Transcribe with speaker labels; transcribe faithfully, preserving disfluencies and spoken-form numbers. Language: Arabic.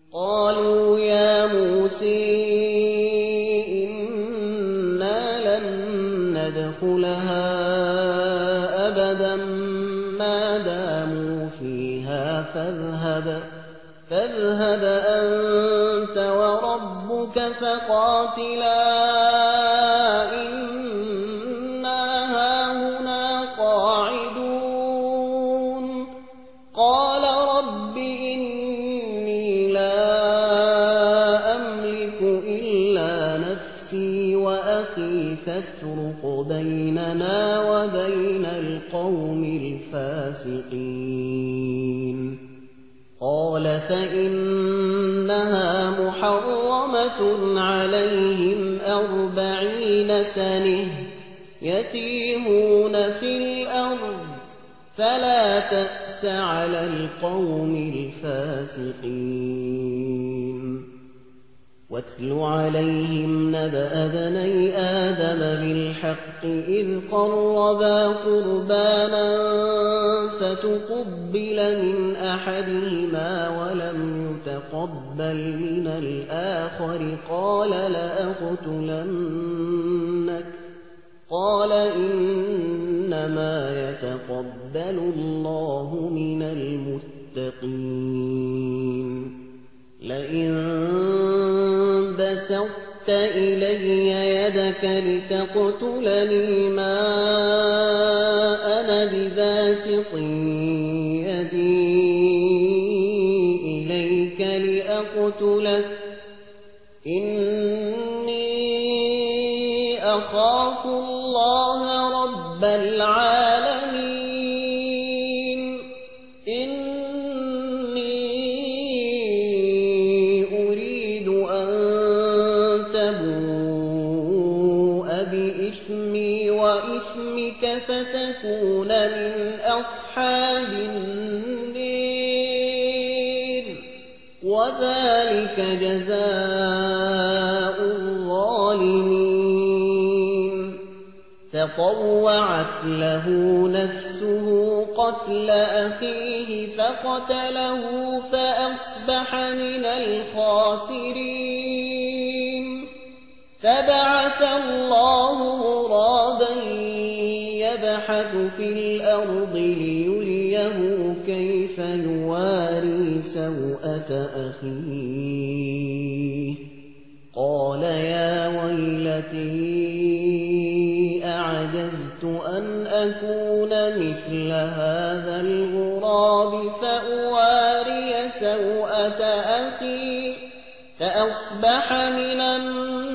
Speaker 1: قالوا يا موسى إنا لن ندخلها أبدا ما داموا فيها فاذهب, فاذهب أنت وربك فقاتلا إنا هاهنا قاعدون. قال رب إني لا أملك إلا نفسي وأخي فافرق بيننا وبين القوم الفاسقين. قال فإنها محرمة عليهم أربعين سنة يتيمون في الأرض فلا تأس على القوم الفاسقين. واتل عليهم نبأ بني آدم بالحق إذ قربا قربانا فتقبل من أحدهما ولم يتقبل من الآخر قال لأقتلنك. قال إنما يتقبل الله من المتقين. لئن بسطت إلي يدك لتقتلني ما أنا بباسط يدي إليك لأقتلك إني أخاف الله رب العالمين. إني أريد أن تبوء بإثمي وإثمك فتكون من أصحاب النار وذلك جزاء الظالمين. فطوعت له نفسه قتل أخيه فقتله فأصبح من الخاسرين. فبعث الله غرابا يبحث في الأرض ليريه كيف يواري سوءة أخيه. قال يا ويلتي أعجزت أن أكون مثل هذا الغراب فأواري سوءة أخي فأصبح من الناس